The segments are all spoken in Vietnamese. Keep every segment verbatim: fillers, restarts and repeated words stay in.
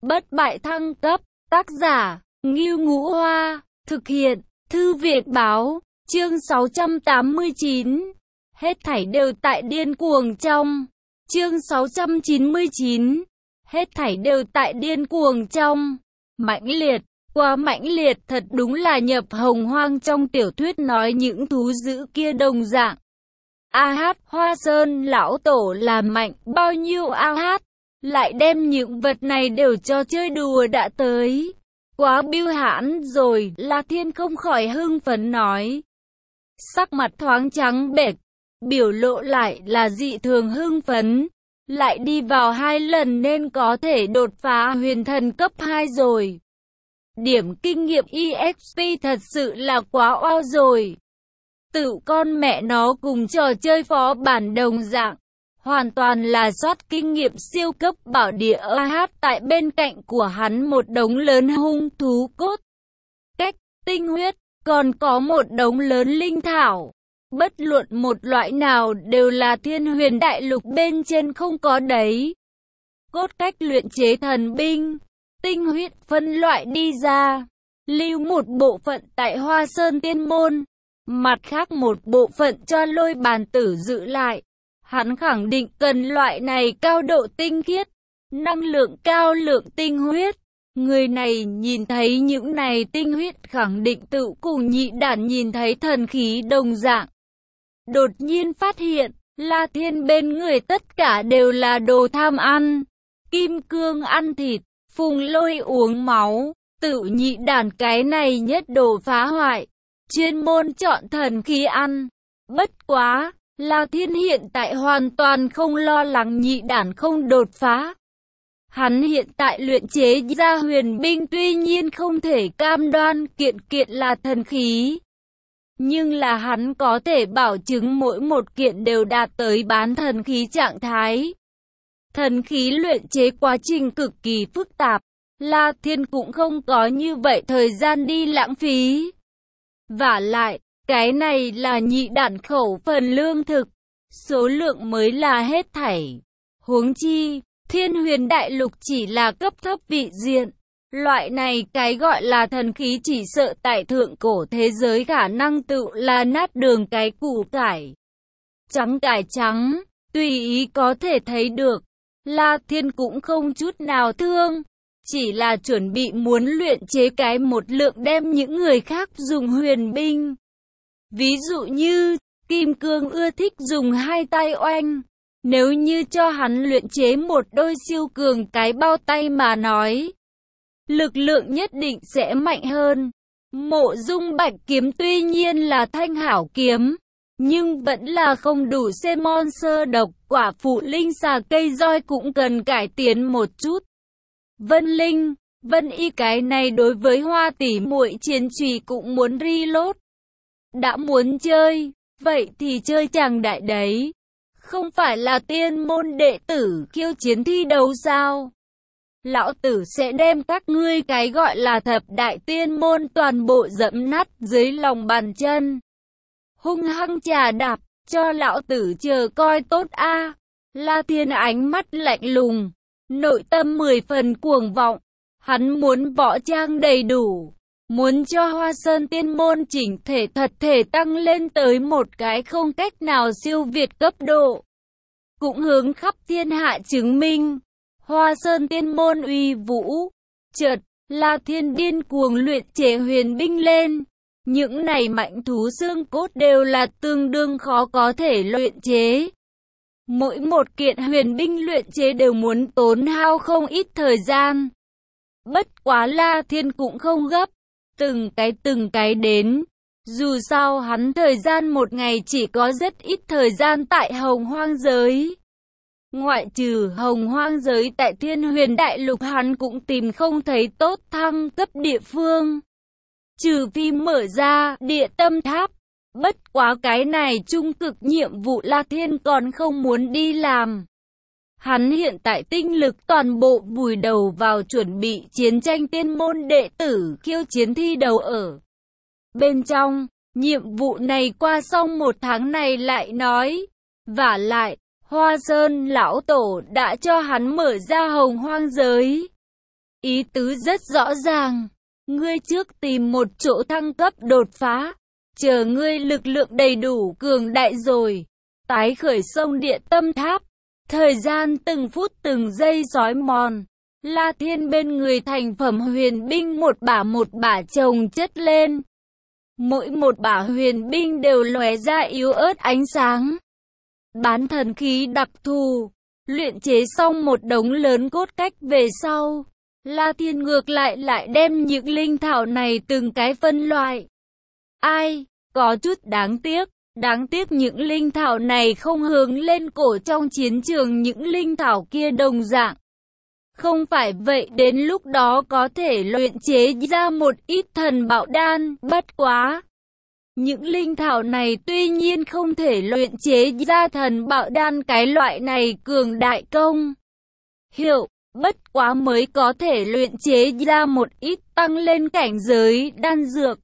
Bất bại thăng cấp, tác giả, Ngưu Ngũ Hoa, thực hiện, Thư viện báo, chương sáu trăm tám mươi chín. Hết thảy đều tại điên cuồng trong. Chương sáu trăm chín mươi chín. Hết thảy đều tại điên cuồng trong. Mãnh liệt, quá mãnh liệt, thật đúng là nhập hồng hoang trong tiểu thuyết nói những thú dữ kia đồng dạng. A hát, Hoa Sơn lão tổ là mạnh, bao nhiêu A hát, lại đem những vật này đều cho chơi đùa đã tới. Quá biêu hãn rồi, La Thiên không khỏi hưng phấn nói. Sắc mặt thoáng trắng bệch, biểu lộ lại là dị thường hưng phấn. Lại đi vào hai lần nên có thể đột phá huyền thần cấp hai rồi. Điểm kinh nghiệm e ích pê thật sự là quá oao rồi. Tự con mẹ nó cùng trò chơi phó bản đồng dạng. Hoàn toàn là soát kinh nghiệm siêu cấp bảo địa A hát tại bên cạnh của hắn một đống lớn hung thú cốt. Cách, tinh huyết, còn có một đống lớn linh thảo. Bất luận một loại nào đều là thiên huyền đại lục bên trên không có đấy. Cốt cách luyện chế thần binh, tinh huyết phân loại đi ra. Lưu một bộ phận tại Hoa Sơn Tiên Môn. Mặt khác một bộ phận cho Lôi Bàn Tử giữ lại. Hắn khẳng định cần loại này cao độ tinh khiết, năng lượng cao lượng tinh huyết. Người này nhìn thấy những này tinh huyết khẳng định tự cùng nhị đản nhìn thấy thần khí đồng dạng. Đột nhiên phát hiện, La Thiên bên người tất cả đều là đồ tham ăn. Kim Cương ăn thịt, Phùng Lôi uống máu, tự nhị đản cái này nhất đồ phá hoại. Chuyên môn chọn thần khí ăn. Bất quá, La Thiên hiện tại hoàn toàn không lo lắng nhị đản không đột phá. Hắn hiện tại luyện chế ra huyền binh tuy nhiên không thể cam đoan kiện kiện là thần khí. Nhưng là hắn có thể bảo chứng mỗi một kiện đều đạt tới bán thần khí trạng thái. Thần khí luyện chế quá trình cực kỳ phức tạp. La Thiên cũng không có như vậy thời gian đi lãng phí. Vả lại, cái này là nhị đản khẩu phần lương thực. Số lượng mới là hết thảy. Huống chi, thiên huyền đại lục chỉ là cấp thấp vị diện. Loại này cái gọi là thần khí chỉ sợ tại thượng cổ thế giới khả năng tự là nát đường cái củ cải. Trắng cải trắng, tùy ý có thể thấy được. La Thiên cũng không chút nào thương. Chỉ là chuẩn bị muốn luyện chế cái một lượng đem những người khác dùng huyền binh. Ví dụ như, Kim Cương ưa thích dùng hai tay oanh. Nếu như cho hắn luyện chế một đôi siêu cường cái bao tay mà nói, lực lượng nhất định sẽ mạnh hơn. Mộ Dung Bạch kiếm tuy nhiên là thanh hảo kiếm, nhưng vẫn là không đủ xem monster độc. Quả phụ linh xà cây roi cũng cần cải tiến một chút. Vân Linh, Vân Y cái này đối với Hoa tỷ muội chiến trùy cũng muốn reload. Đã muốn chơi, vậy thì chơi chàng đại đấy. Không phải là tiên môn đệ tử khiêu chiến thi đấu sao? Lão tử sẽ đem các ngươi cái gọi là thập đại tiên môn toàn bộ dẫm nát dưới lòng bàn chân. Hung hăng trà đạp, cho lão tử chờ coi tốt a. À. La Thiên ánh mắt lạnh lùng, nội tâm mười phần cuồng vọng. Hắn muốn võ trang đầy đủ. Muốn cho Hoa Sơn Tiên Môn chỉnh thể thật thể tăng lên tới một cái không cách nào siêu việt cấp độ. Cũng hướng khắp thiên hạ chứng minh. Hoa Sơn Tiên Môn uy vũ. Chợt, La Thiên điên cuồng luyện chế huyền binh lên. Những này mạnh thú xương cốt đều là tương đương khó có thể luyện chế. Mỗi một kiện huyền binh luyện chế đều muốn tốn hao không ít thời gian. Bất quá La Thiên cũng không gấp. Từng cái từng cái đến. Dù sao hắn thời gian một ngày chỉ có rất ít thời gian tại hồng hoang giới. Ngoại trừ hồng hoang giới tại thiên huyền đại lục hắn cũng tìm không thấy tốt thăng cấp địa phương. Trừ phi mở ra địa tâm tháp. Bất quá cái này trung cực nhiệm vụ La Thiên còn không muốn đi làm. Hắn hiện tại tinh lực toàn bộ vùi đầu vào chuẩn bị chiến tranh tiên môn đệ tử khiêu chiến thi đấu ở bên trong. Nhiệm vụ này qua xong một tháng này lại nói. Vả lại, Hoa Sơn lão tổ đã cho hắn mở ra hồng hoang giới. Ý tứ rất rõ ràng. Ngươi trước tìm một chỗ thăng cấp đột phá. Chờ ngươi lực lượng đầy đủ cường đại rồi. Tái khởi sông Địa Tâm Tháp. Thời gian từng phút từng giây sói mòn. La Thiên bên người thành phẩm huyền binh một bả một bả chồng chất lên. Mỗi một bả huyền binh đều lóe ra yếu ớt ánh sáng. Bán thần khí đặc thù. Luyện chế xong một đống lớn cốt cách về sau. La Thiên ngược lại lại đem những linh thảo này từng cái phân loại. Ai, có chút đáng tiếc. Đáng tiếc những linh thảo này không hướng lên cổ trong chiến trường những linh thảo kia đồng dạng. Không phải vậy đến lúc đó có thể luyện chế ra một ít thần bảo đan, bất quá. Những linh thảo này tuy nhiên không thể luyện chế ra thần bảo đan cái loại này cường đại công hiệu, bất quá mới có thể luyện chế ra một ít tăng lên cảnh giới đan dược.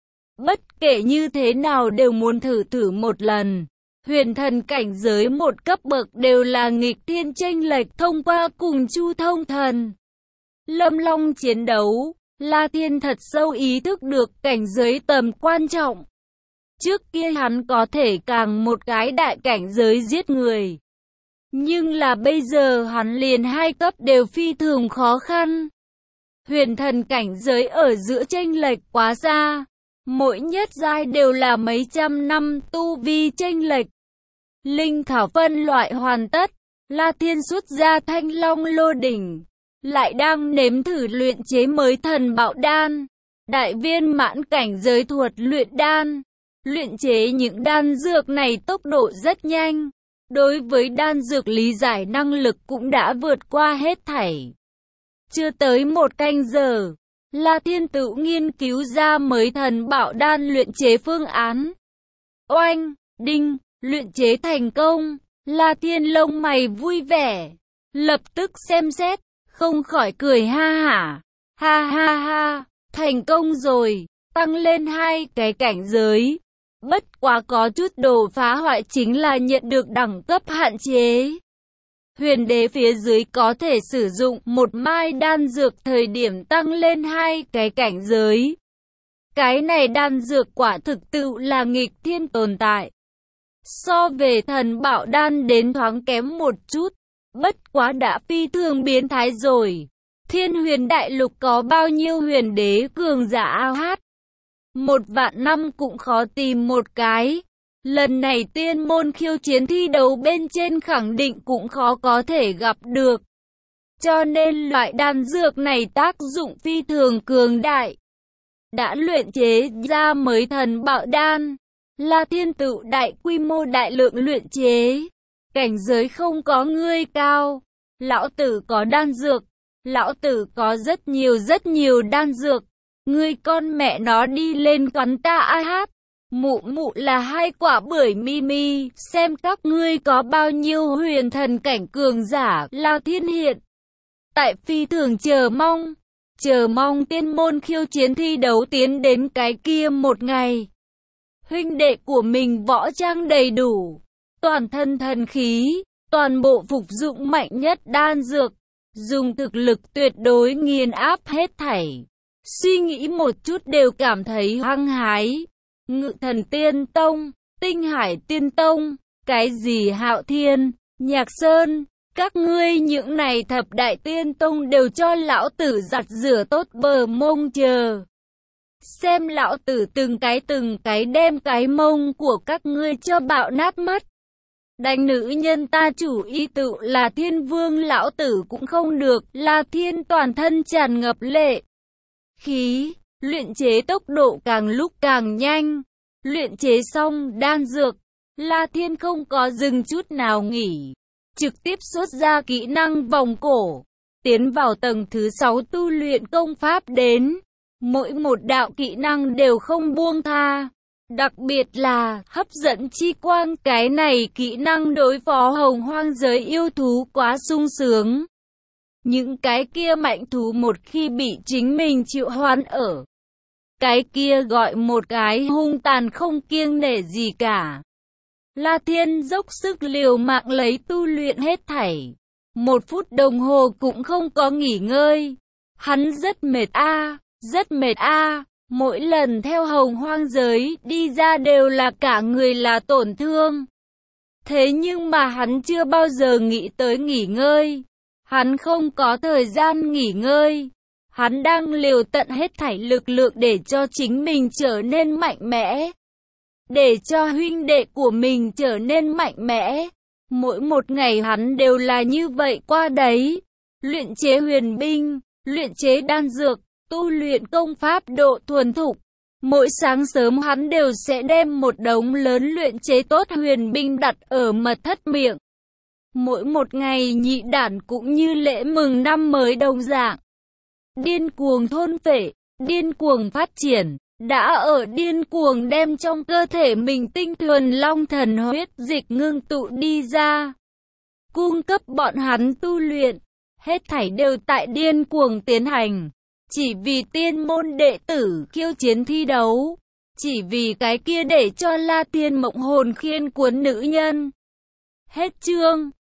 Bất kể như thế nào đều muốn thử thử một lần. Huyền thần cảnh giới một cấp bậc đều là nghịch thiên chênh lệch thông qua cùng Chu Thông Thần. Lâm Long chiến đấu, La Thiên thật sâu ý thức được cảnh giới tầm quan trọng. Trước kia hắn có thể càng một cái đại cảnh giới giết người. Nhưng là bây giờ hắn liền hai cấp đều phi thường khó khăn. Huyền thần cảnh giới ở giữa chênh lệch quá xa. Mỗi nhất giai đều là mấy trăm năm tu vi chênh lệch. Linh thảo phân loại hoàn tất. La Thiên xuất ra Thanh Long Lô Đỉnh. Lại đang nếm thử luyện chế mới thần bảo đan. Đại viên mãn cảnh giới thuật luyện đan. Luyện chế những đan dược này tốc độ rất nhanh. Đối với đan dược lý giải năng lực cũng đã vượt qua hết thảy. Chưa tới một canh giờ, La Thiên tự nghiên cứu ra mới thần bảo đan luyện chế phương án. Oanh, đinh, luyện chế thành công. La Thiên lông mày vui vẻ, lập tức xem xét, không khỏi cười ha hả. Ha ha ha, thành công rồi, tăng lên hai cái cảnh giới. Bất quá có chút đồ phá hoại chính là nhận được đẳng cấp hạn chế. Huyền đế phía dưới có thể sử dụng một mai đan dược thời điểm tăng lên hai cái cảnh giới. Cái này đan dược quả thực tự là nghịch thiên tồn tại. So về thần bảo đan đến thoáng kém một chút, bất quá đã phi thường biến thái rồi. Thiên huyền đại lục có bao nhiêu huyền đế cường giả ao hát? Một vạn năm cũng khó tìm một cái. Lần này tiên môn khiêu chiến thi đấu bên trên khẳng định cũng khó có thể gặp được. Cho nên loại đan dược này tác dụng phi thường cường đại. Đã luyện chế ra mới thần bảo đan. La Thiên tự đại quy mô đại lượng luyện chế. Cảnh giới không có ngươi cao. Lão tử có đan dược. Lão tử có rất nhiều rất nhiều đan dược. Ngươi con mẹ nó đi lên cắn ta ai hát. Mụ mụ là hai quả bưởi Mimi, xem các ngươi có bao nhiêu huyền thần cảnh cường giả. La Thiên hiện tại phi thường chờ mong, chờ mong tiên môn khiêu chiến thi đấu tiến đến cái kia một ngày. Huynh đệ của mình võ trang đầy đủ, toàn thân thần khí, toàn bộ phục dụng mạnh nhất đan dược, dùng thực lực tuyệt đối nghiền áp hết thảy. Suy nghĩ một chút đều cảm thấy hăng hái. Ngự Thần Tiên Tông, Tinh Hải Tiên Tông, cái gì Hạo Thiên, Nhạc Sơn, các ngươi những này thập đại tiên tông đều cho lão tử giặt rửa tốt bờ mông chờ. Xem lão tử từng cái từng cái đem cái mông của các ngươi cho bạo nát mất. Đánh nữ nhân ta chủ ý tự là thiên vương lão tử cũng không được. La Thiên toàn thân tràn ngập lệ khí. Luyện chế tốc độ càng lúc càng nhanh. Luyện chế xong đan dược, La Thiên không có dừng chút nào nghỉ. Trực tiếp xuất ra kỹ năng vòng cổ. Tiến vào tầng thứ sáu tu luyện công pháp đến. Mỗi một đạo kỹ năng đều không buông tha. Đặc biệt là hấp dẫn chi quang, cái này kỹ năng đối phó hồng hoang giới yêu thú quá sung sướng. Những cái kia mạnh thú một khi bị chính mình chịu hoán ở, cái kia gọi một cái hung tàn không kiêng nể gì cả. La Thiên dốc sức liều mạng lấy tu luyện hết thảy. Một phút đồng hồ cũng không có nghỉ ngơi. Hắn rất mệt a, rất mệt a, mỗi lần theo hồng hoang giới đi ra đều là cả người là tổn thương. Thế nhưng mà hắn chưa bao giờ nghĩ tới nghỉ ngơi. Hắn không có thời gian nghỉ ngơi. Hắn đang liều tận hết thảy lực lượng để cho chính mình trở nên mạnh mẽ. Để cho huynh đệ của mình trở nên mạnh mẽ. Mỗi một ngày hắn đều là như vậy qua đấy. Luyện chế huyền binh, luyện chế đan dược, tu luyện công pháp độ thuần thục. Mỗi sáng sớm hắn đều sẽ đem một đống lớn luyện chế tốt huyền binh đặt ở mật thất miệng. Mỗi một ngày nhị đản cũng như lễ mừng năm mới đồng dạng. Điên cuồng thôn phệ, điên cuồng phát triển, đã ở điên cuồng đem trong cơ thể mình tinh thuần long thần huyết dịch ngưng tụ đi ra. Cung cấp bọn hắn tu luyện, hết thảy đều tại điên cuồng tiến hành. Chỉ vì tiên môn đệ tử khiêu chiến thi đấu. Chỉ vì cái kia để cho La Tiên Mộng hồn khiên cuốn nữ nhân. Hết chương.